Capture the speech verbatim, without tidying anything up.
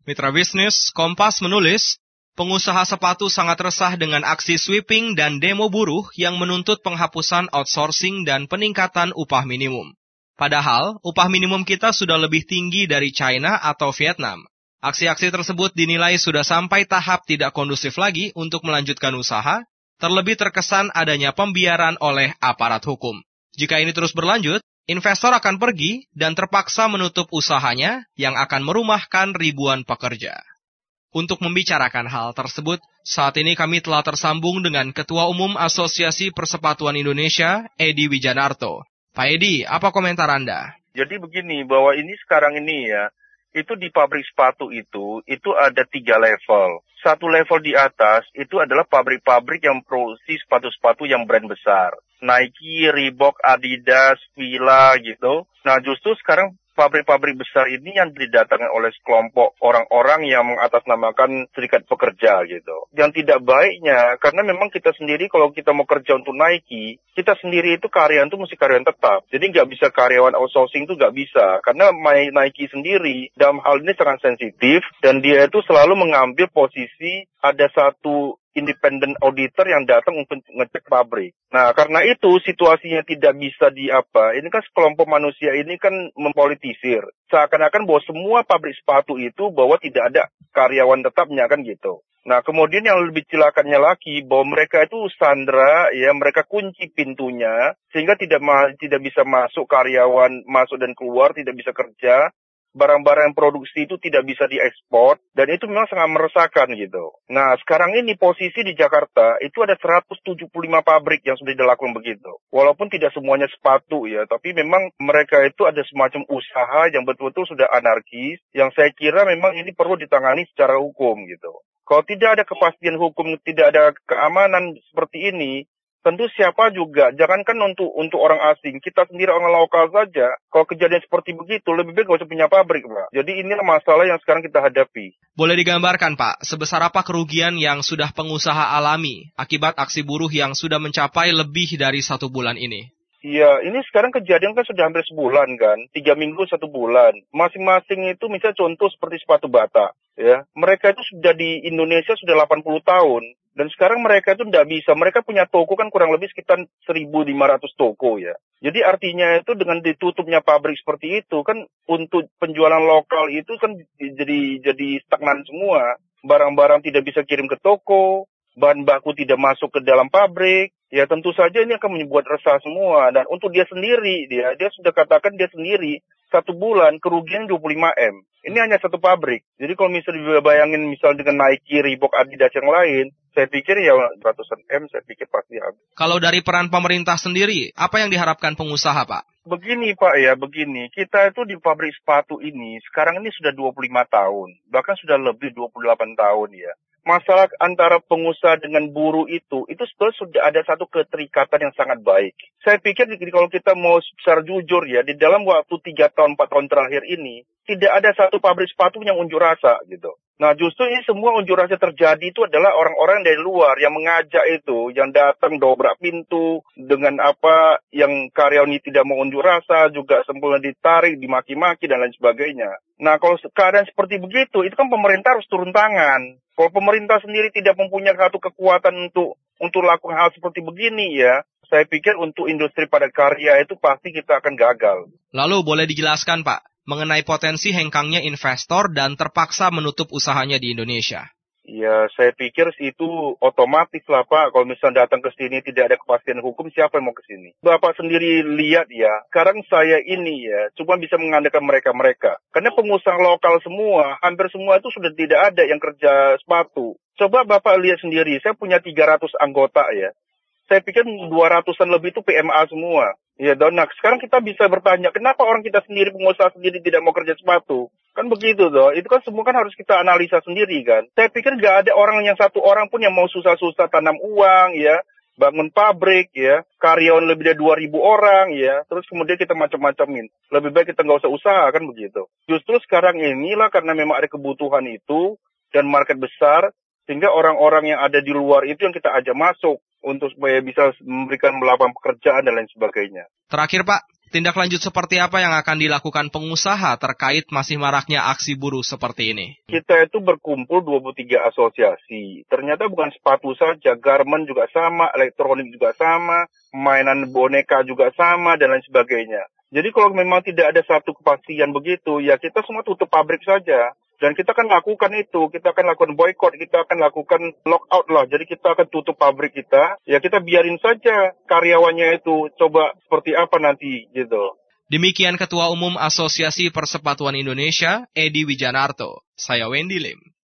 Mitra bisnis, Kompas menulis, pengusaha sepatu sangat resah dengan aksi sweeping dan demo buruh yang menuntut penghapusan outsourcing dan peningkatan upah minimum. Padahal, upah minimum kita sudah lebih tinggi dari China atau Vietnam. Aksi-aksi tersebut dinilai sudah sampai tahap tidak kondusif lagi untuk melanjutkan usaha, terlebih terkesan adanya pembiaran oleh aparat hukum. Jika ini terus berlanjut, investor akan pergi dan terpaksa menutup usahanya yang akan merumahkan ribuan pekerja. Untuk membicarakan hal tersebut, saat ini kami telah tersambung dengan Ketua Umum Asosiasi Persepatuan Indonesia, Edi Wijanarto. Pak Edi, apa komentar Anda? Jadi begini, bahwa ini sekarang ini ya, itu di pabrik sepatu itu, itu ada tiga level. Satu level di atas, itu adalah pabrik-pabrik yang produksi sepatu-sepatu yang brand besar. Nike, Reebok, Adidas, Fila gitu. Nah justru sekarang pabrik-pabrik besar ini yang didatangkan oleh sekelompok orang-orang yang mengatasnamakan serikat pekerja gitu. Yang tidak baiknya, karena memang kita sendiri kalau kita mau kerja untuk Nike, kita sendiri itu karyawan itu mesti karyawan tetap. Jadi nggak bisa karyawan outsourcing itu nggak bisa. Karena Nike sendiri dalam hal ini sangat sensitif dan dia itu selalu mengambil posisi ada satu independent auditor yang datang untuk ngecek pabrik. Nah, karena itu situasinya tidak bisa di apa. Ini kan sekelompok manusia ini kan mempolitisir. Seakan-akan bahwa semua pabrik sepatu itu bahwa tidak ada karyawan tetapnya kan gitu. Nah, kemudian yang lebih cilakannya lagi bahwa mereka itu sandra, ya mereka kunci pintunya sehingga tidak ma- tidak bisa masuk karyawan masuk dan keluar, tidak bisa kerja. Barang-barang yang produksi itu tidak bisa diekspor, dan itu memang sangat meresahkan gitu. Nah, sekarang ini posisi di Jakarta, itu ada seratus tujuh puluh lima pabrik yang sudah dilakukan begitu. Walaupun tidak semuanya sepatu ya, tapi memang mereka itu ada semacam usaha yang betul-betul sudah anarkis, yang saya kira memang ini perlu ditangani secara hukum gitu. Kalau tidak ada kepastian hukum, tidak ada keamanan seperti ini, tentu siapa juga, jangankan untuk untuk orang asing, kita sendiri orang lokal saja, kalau kejadian seperti begitu, lebih baik gak usah punya pabrik, Pak. Jadi inilah masalah yang sekarang kita hadapi. Boleh digambarkan, Pak, sebesar apa kerugian yang sudah pengusaha alami akibat aksi buruh yang sudah mencapai lebih dari satu bulan ini? Iya, ini sekarang kejadian kan sudah hampir sebulan kan, tiga minggu, satu bulan. Masing-masing itu misalnya contoh seperti sepatu bata, ya. Mereka itu sudah di Indonesia sudah delapan puluh tahun. Dan sekarang mereka itu tidak bisa, mereka punya toko kan kurang lebih sekitar seribu lima ratus toko ya. Jadi artinya itu dengan ditutupnya pabrik seperti itu kan untuk penjualan lokal itu kan jadi jadi stagnan semua. Barang-barang tidak bisa kirim ke toko, bahan baku tidak masuk ke dalam pabrik. Ya tentu saja ini akan membuat resah semua. Dan untuk dia sendiri, dia dia sudah katakan dia sendiri, satu bulan kerugian dua puluh lima M. Ini hanya satu pabrik. Jadi kalau misalnya bayangin misal dengan Nike, Reebok, Adidas yang lain, saya pikir ya ratusan M, saya pikir pasti habis. Kalau dari peran pemerintah sendiri, apa yang diharapkan pengusaha, Pak? Begini Pak ya, begini. Kita itu di pabrik sepatu ini, sekarang ini sudah dua puluh lima tahun. Bahkan sudah lebih dua puluh delapan tahun ya. Masalah antara pengusaha dengan buruh itu, itu sebetulnya sudah ada satu keterikatan yang sangat baik. Saya pikir kalau kita mau secara jujur ya, di dalam waktu tiga tahun, empat tahun terakhir ini, tidak ada satu pabrik sepatu yang unjuk rasa gitu. Nah justru ini semua unjuk rasa terjadi itu adalah orang-orang dari luar yang mengajak itu, yang datang dobrak pintu dengan apa yang karyawan ini tidak mau unjuk rasa, juga sempurna ditarik, dimaki-maki dan lain sebagainya. Nah kalau keadaan seperti begitu, itu kan pemerintah harus turun tangan. Kalau pemerintah sendiri tidak mempunyai satu kekuatan untuk untuk lakukan hal seperti begini ya, saya pikir untuk industri padat karya itu pasti kita akan gagal. Lalu boleh dijelaskan Pak, mengenai potensi hengkangnya investor dan terpaksa menutup usahanya di Indonesia? Ya, saya pikir itu otomatis lah Pak. Kalau misalnya datang ke sini tidak ada kepastian hukum, siapa yang mau ke sini? Bapak sendiri lihat ya, sekarang saya ini ya, cuma bisa mengandalkan mereka-mereka. Karena pengusaha lokal semua, hampir semua itu sudah tidak ada yang kerja sepatu. Coba Bapak lihat sendiri, saya punya tiga ratus anggota ya. Saya pikir dua ratusan lebih itu P M A semua. Ya, dan nah, sekarang kita bisa bertanya, kenapa orang kita sendiri, pengusaha sendiri tidak mau kerja sepatu? Kan begitu toh, itu kan semua kan harus kita analisa sendiri kan. Saya pikir nggak ada orang yang satu orang pun yang mau susah-susah tanam uang ya, bangun pabrik ya, karyawan lebih dari dua ribu orang ya, terus kemudian kita macam-macamin. Lebih baik kita nggak usah usaha kan begitu. Justru sekarang inilah karena memang ada kebutuhan itu dan market besar, sehingga orang-orang yang ada di luar itu yang kita ajak masuk untuk supaya bisa memberikan lapangan pekerjaan dan lain sebagainya. Terakhir Pak, Tindak lanjut seperti apa yang akan dilakukan pengusaha terkait masih maraknya aksi buruh seperti ini? Kita itu berkumpul dua puluh tiga asosiasi. Ternyata bukan sepatu saja, garment juga sama, elektronik juga sama, mainan boneka juga sama, dan lain sebagainya. Jadi kalau memang tidak ada satu kepastian begitu, ya kita semua tutup pabrik saja. Dan kita akan lakukan itu, kita akan lakukan boykot, kita akan lakukan lockout lah. Jadi kita akan tutup pabrik kita, ya kita biarin saja karyawannya itu coba seperti apa nanti gitu. Demikian Ketua Umum Asosiasi Persepatuan Indonesia, Edi Wijanarto. Saya Wendy Lim.